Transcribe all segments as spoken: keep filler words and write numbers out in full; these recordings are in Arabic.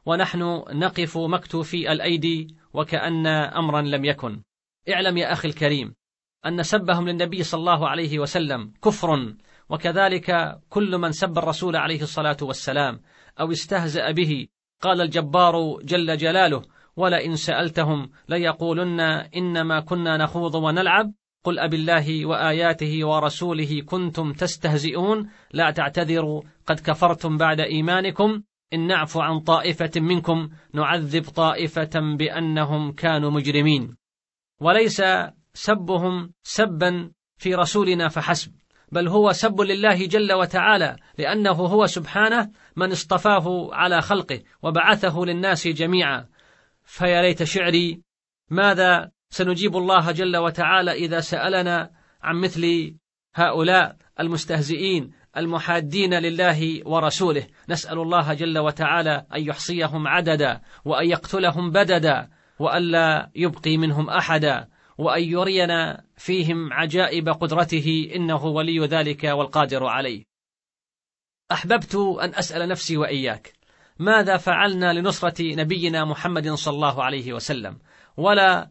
ونحن نقف مكتوفي الأيدي وكأن أمرا لم يكن. اعلم يا أخي الكريم أن سبهم للنبي صلى الله عليه وسلم كفر، وكذلك كل من سب الرسول عليه الصلاة والسلام أو استهزأ به. قال الجبار جل جلاله: ولئن سألتهم ليقولن إنما كنا نخوض ونلعب قل أبالله وآياته ورسوله كنتم تستهزئون لا تعتذروا قد كفرتم بعد إيمانكم إن نعفو عن طائفة منكم نعذب طائفة بأنهم كانوا مجرمين. وليس سبهم سبا في رسولنا فحسب، بل هو سب لله جل وتعالى، لأنه هو سبحانه من اصطفاه على خلقه وبعثه للناس جميعا. فيا ليت شعري ماذا سنجيب الله جل وتعالى إذا سألنا عن مثل هؤلاء المستهزئين المحادين لله ورسوله. نسأل الله جل وتعالى أن يحصيهم عددا، وأن يقتلهم بددا، وألا يبقي منهم أحدا، وأن يرينا فيهم عجائب قدرته إنه ولي ذلك والقادر عليه. أحببت أن أسأل نفسي وإياك ماذا فعلنا لنصرة نبينا محمد صلى الله عليه وسلم؟ ولا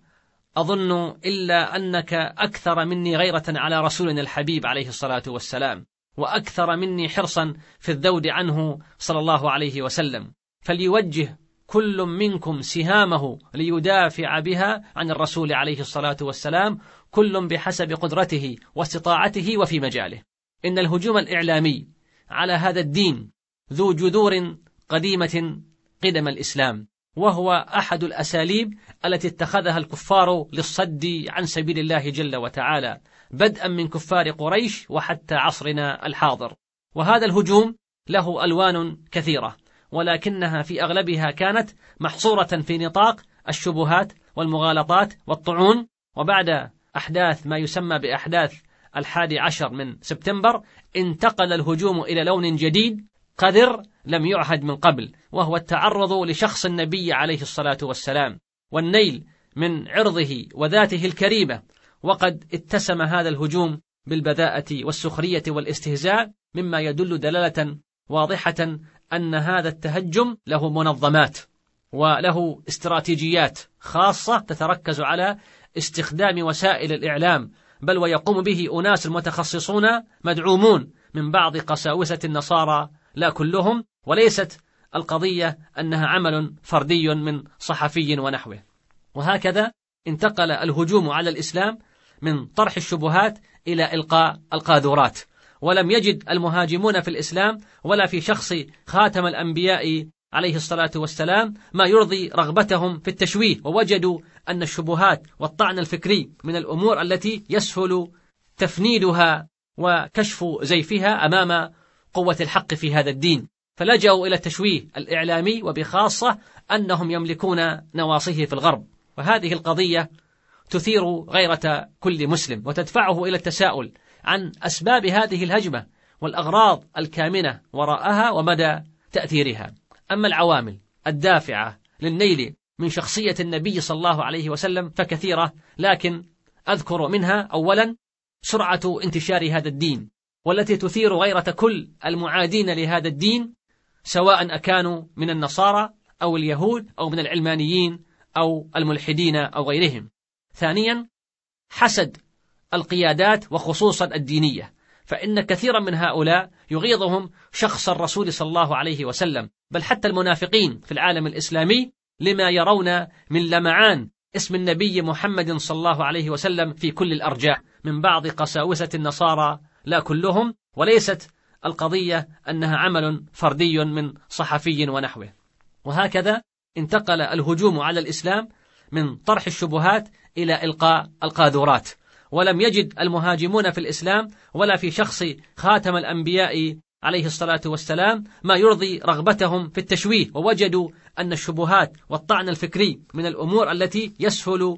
أظن إلا أنك أكثر مني غيرة على رسولنا الحبيب عليه الصلاة والسلام، وأكثر مني حرصا في الذود عنه صلى الله عليه وسلم. فليوجه كل منكم سهامه ليدافع بها عن الرسول عليه الصلاة والسلام، كل بحسب قدرته واستطاعته وفي مجاله. إن الهجوم الإعلامي على هذا الدين ذو جذور قديمة قدم الإسلام، وهو أحد الأساليب التي اتخذها الكفار للصد عن سبيل الله جل وتعالى، بدءا من كفار قريش وحتى عصرنا الحاضر. وهذا الهجوم له ألوان كثيرة، ولكنها في أغلبها كانت محصورة في نطاق الشبهات والمغالطات والطعون. وبعد أحداث ما يسمى بأحداث الحادي عشر من سبتمبر انتقل الهجوم إلى لون جديد قذر لم يعهد من قبل، وهو التعرض لشخص النبي عليه الصلاة والسلام والنيل من عرضه وذاته الكريمة. وقد اتسم هذا الهجوم بالبذاءة والسخرية والاستهزاء، مما يدل دلالة واضحة أن هذا التهجم له منظمات وله استراتيجيات خاصة تتركز على استخدام وسائل الإعلام، بل ويقوم به أناس متخصصون مدعومون من بعض قساوسة النصارى لا كلهم، وليست القضية أنها عمل فردي من صحفي ونحوه. وهكذا انتقل الهجوم على الإسلام من طرح الشبهات إلى إلقاء القاذورات. ولم يجد المهاجمون في الإسلام ولا في شخص خاتم الأنبياء عليه الصلاة والسلام ما يرضي رغبتهم في التشويه، ووجدوا أن الشبهات والطعن الفكري من الأمور التي يسهل تفنيدها وكشف زيفها أمام قوة الحق في هذا الدين، فلجأوا إلى التشويه الإعلامي، وبخاصة أنهم يملكون نواصيه في الغرب. وهذه القضية تثير غيرة كل مسلم وتدفعه إلى التساؤل عن أسباب هذه الهجمة والأغراض الكامنة وراءها ومدى تأثيرها. أما العوامل الدافعة للنيل من شخصية النبي صلى الله عليه وسلم فكثيرة، لكن أذكر منها أولا سرعة انتشار هذا الدين، والتي تثير غيرة كل المعادين لهذا الدين، سواء أكانوا من النصارى أو اليهود أو من العلمانيين أو الملحدين أو غيرهم. ثانيا حسد القيادات وخصوصا الدينية، فإن كثيرا من هؤلاء يغيظهم شخص الرسول صلى الله عليه وسلم، بل حتى المنافقين في العالم الإسلامي لما يرون من لمعان اسم النبي محمد صلى الله عليه وسلم في كل الأرجاء من بعض قساوسة النصارى لا كلهم، وليست القضية أنها عمل فردي من صحفي ونحوه. وهكذا انتقل الهجوم على الإسلام من طرح الشبهات إلى إلقاء القاذورات. ولم يجد المهاجمون في الإسلام ولا في شخص خاتم الأنبياء عليه الصلاة والسلام ما يرضي رغبتهم في التشويه، ووجدوا أن الشبهات والطعن الفكري من الأمور التي يسهل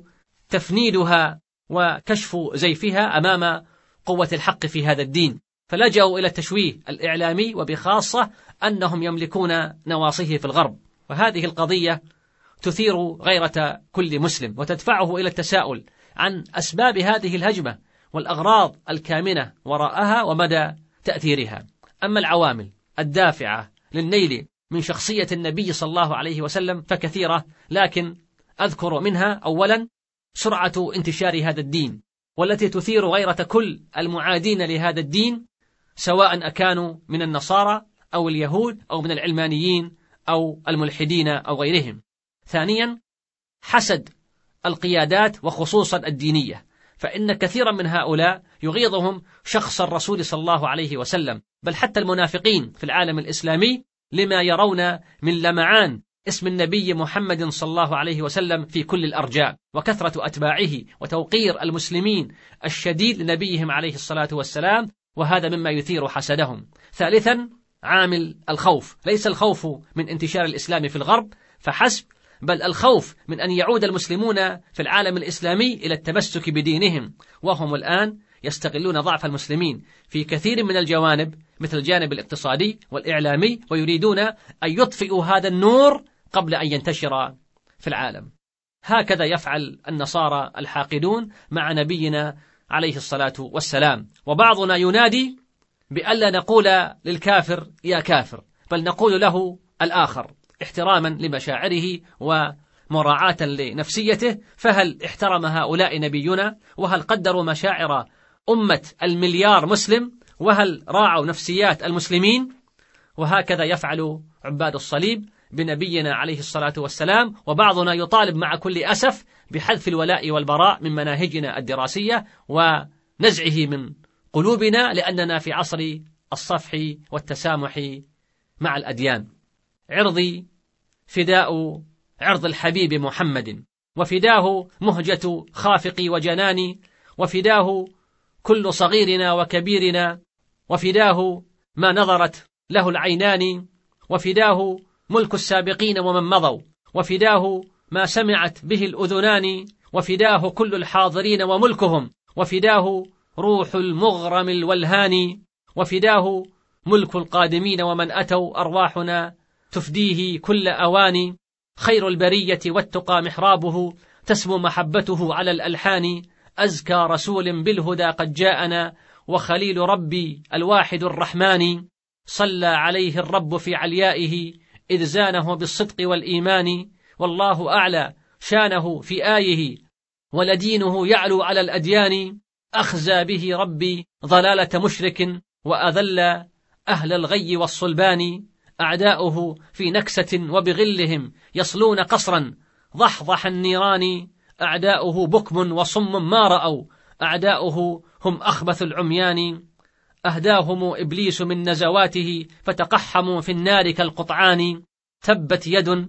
تفنيدها وكشف زيفها أمام قوة الحق في هذا الدين، فلجأوا إلى التشويه الإعلامي، وبخاصة أنهم يملكون نواصيه في الغرب. وهذه القضية تثير غيرة كل مسلم وتدفعه إلى التساؤل عن أسباب هذه الهجمة والأغراض الكامنة وراءها ومدى تأثيرها. أما العوامل الدافعة للنيل من شخصية النبي صلى الله عليه وسلم فكثيرة، لكن أذكر منها أولا سرعة انتشار هذا الدين، والتي تثير غيرة كل المعادين لهذا الدين، سواء أكانوا من النصارى أو اليهود أو من العلمانيين أو الملحدين أو غيرهم. ثانيا حسد القيادات وخصوصا الدينية، فإن كثيرا من هؤلاء يغيظهم شخص الرسول صلى الله عليه وسلم، بل حتى المنافقين في العالم الإسلامي لما يرون من لمعان اسم النبي محمد صلى الله عليه وسلم في كل الأرجاء، وكثرة أتباعه وتوقير المسلمين الشديد لنبيهم عليه الصلاة والسلام، وهذا مما يثير حسدهم. ثالثا عامل الخوف، ليس الخوف من انتشار الإسلام في الغرب فحسب، بل الخوف من أن يعود المسلمون في العالم الإسلامي إلى التمسك بدينهم، وهم الآن يستغلون ضعف المسلمين في كثير من الجوانب مثل الجانب الاقتصادي والإعلامي، ويريدون أن يطفئوا هذا النور قبل أن ينتشر في العالم. هكذا يفعل النصارى الحاقدون مع نبينا عليه الصلاة والسلام، وبعضنا ينادي بألا نقول للكافر يا كافر، بل نقول له الآخر احتراما لمشاعره ومراعاة لنفسيته. فهل احترم هؤلاء نبينا؟ وهل قدروا مشاعر أمة المليار مسلم؟ وهل راعوا نفسيات المسلمين؟ وهكذا يفعل عباد الصليب بنبينا عليه الصلاة والسلام، وبعضنا يطالب مع كل أسف بحذف الولاء والبراء من مناهجنا الدراسية ونزعه من قلوبنا، لأننا في عصر الصفح والتسامح مع الأديان. عرضي فداء عرض الحبيب محمد، وفداه مهجة خافقي وجناني، وفداه كل صغيرنا وكبيرنا، وفداه ما نظرت له العينان، وفداه ملك السابقين ومن مضوا، وفداه ما سمعت به الأذنان، وفداه كل الحاضرين وملكهم، وفداه روح المغرم الولهان، وفداه ملك القادمين ومن أتوا، أرواحنا تفديه كل أوان. خير البرية والتقى محرابه، تسمو محبته على الألحان. أزكى رسول بالهدى قد جاءنا، وخليل ربي الواحد الرحمن. صلى عليه الرب في عليائه، إذ زانه بالصدق والإيمان. والله أعلى شانه في آيه، ولدينه يعلو على الأديان. أخزى به ربي ضلالة مشرك، وأذل أهل الغي والصلبان. أعداؤه في نكسة وبغلهم، يصلون قصرا ضحضح النيران. أعداؤه بكم وصم ما رأوا، أعداؤه هم أخبث العميان. أهداهم إبليس من نزواته، فتقحموا في النار كالقطعان. تبت يد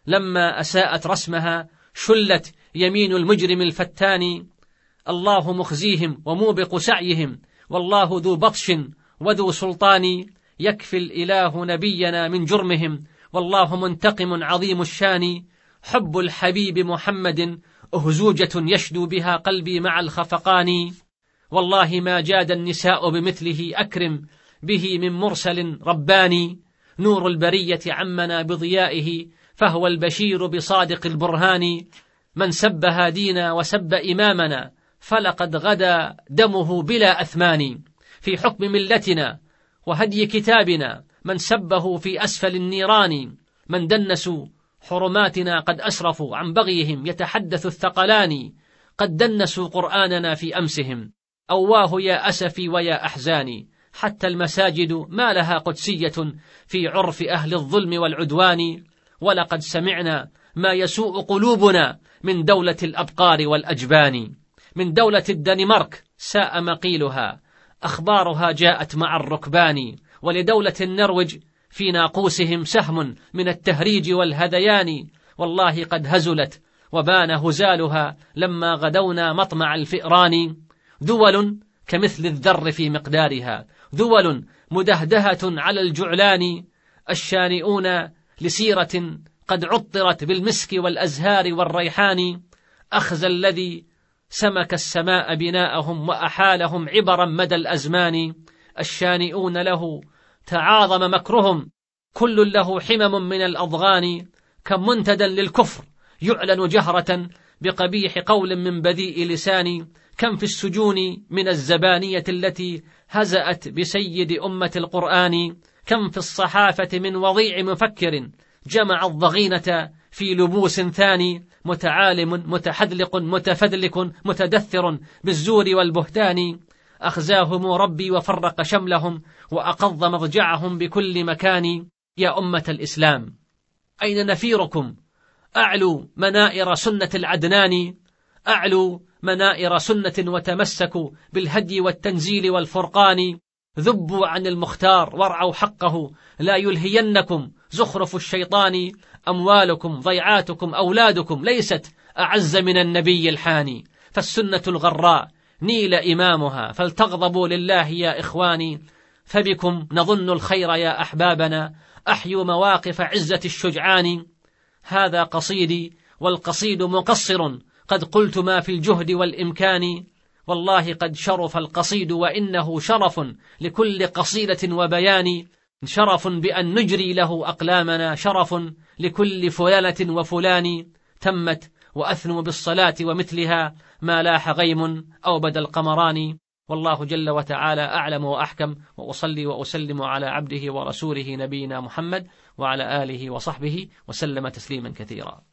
لما أساءت رسمها، شلت يمين المجرم الفتان. الله مخزيهم وموبق سعيهم، والله ذو بطش وذو سلطان. يكفي الإله نبينا من جرمهم، والله منتقم عظيم الشان. حب الحبيب محمد أهزوجة، يشدو بها قلبي مع الخفقان. والله ما جاد النساء بمثله، أكرم به من مرسل رباني. نور البرية عمنا بضيائه، فهو البشير بصادق البرهان. من سب هادينا وسب إمامنا، فلقد غدا دمه بلا أثمان. في حكم ملتنا وهدي كتابنا، من سبه في أسفل النيران. من دنسوا حرماتنا قد أسرفوا، عن بغيهم يتحدث الثقلان. قد دنسوا قرآننا في أمسهم، أواه يا أسفي ويا أحزاني. حتى المساجد ما لها قدسية، في عرف أهل الظلم والعدوان. ولقد سمعنا ما يسوء قلوبنا، من دولة الأبقار والأجبان. من دولة الدنمارك ساء مقيلها، أخبارها جاءت مع الركبان. ولدولة النرويج في ناقوسهم سهم من التهريج والهذيان. والله قد هزلت وبان هزالها، لما غدونا مطمع الفئران. دول كمثل الذر في مقدارها، دول مدهدهة على الجعلان. الشانئون لسيرة قد عطرت بالمسك والأزهار والريحان. أخزى الذي سمك السماء بناءهم، وأحالهم عبرا مدى الأزمان. الشانئون له تعاظم مكرهم، كل له حمم من الأضغان. كم منتدى للكفر يعلن جهرة، بقبيح قول من بذيء لسان. كم في السجون من الزبانية التي هزأت بسيد أمة القرآن. كم في الصحافة من وضيع مفكر جمع الضغينة في لبوس ثاني، متعالم متحدلق متفدلك متدثر بالزور والبهتان، أخزاهم ربي وفرق شملهم وأقض مضجعهم بكل مكان. يا أمة الإسلام أين نفيركم؟ أعلوا منائر سنة العدنان، أعلوا منائر سنة وتمسكوا بالهدي والتنزيل والفرقان، ذبوا عن المختار وارعوا حقه لا يلهينكم زخرف الشيطان، أموالكم ضيعاتكم أولادكم ليست أعز من النبي الحاني، فالسنة الغراء نيل إمامها فلتغضبوا لله يا إخواني، فبكم نظن الخير يا أحبابنا، أحيوا مواقف عزة الشجعان. هذا قصيدي والقصيد مقصر، قد قلت ما في الجهد والإمكان، والله قد شرف القصيد وإنه شرف لكل قصيدة وبيان، شرف بأن نجري له أقلامنا، شرف لكل فلانة وفلان، تمت وأثنوا بالصلاة ومثلها ما لاح غيم أو بدا القمران. والله جل وتعالى أعلم وأحكم، وأصلي وأسلم على عبده ورسوله نبينا محمد وعلى آله وصحبه وسلم تسليما كثيرا.